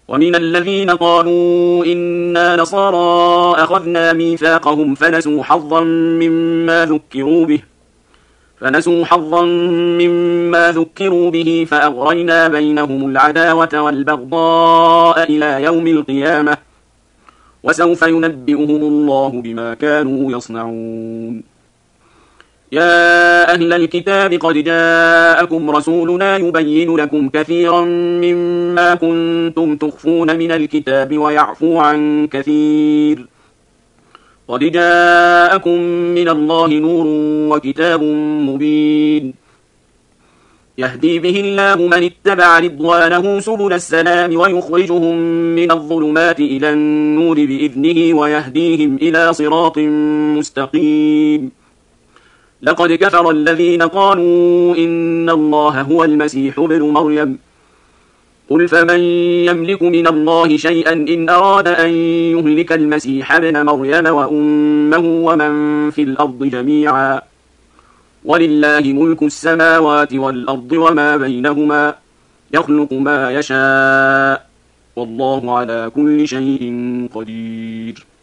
ومن الذين قالوا إنا نصارى أخذنا ميثاقهم فنسوا حظا مما ذكروا به فأغرينا بينهم العداوة والبغضاء إلى يوم القيامة وسوف ينبئهم الله بما كانوا يصنعون. يا أهل الكتاب قد جاءكم رسولنا يبين لكم كثيرا مما كنتم تخفون من الكتاب ويعفو عن كثير. قد جاءكم من الله نور وكتاب مبين يهدي به الله من اتبع رضوانه سبل السلام ويخرجهم من الظلمات إلى النور بإذنه ويهديهم إلى صراط مستقيم. لقد كفر الذين قالوا إن الله هو المسيح ابن مريم قل فمن يملك من الله شيئا إن أراد أن يهلك المسيح ابن مريم وأمه ومن في الأرض جميعا ولله ملك السماوات والأرض وما بينهما يخلق ما يشاء والله على كل شيء قدير.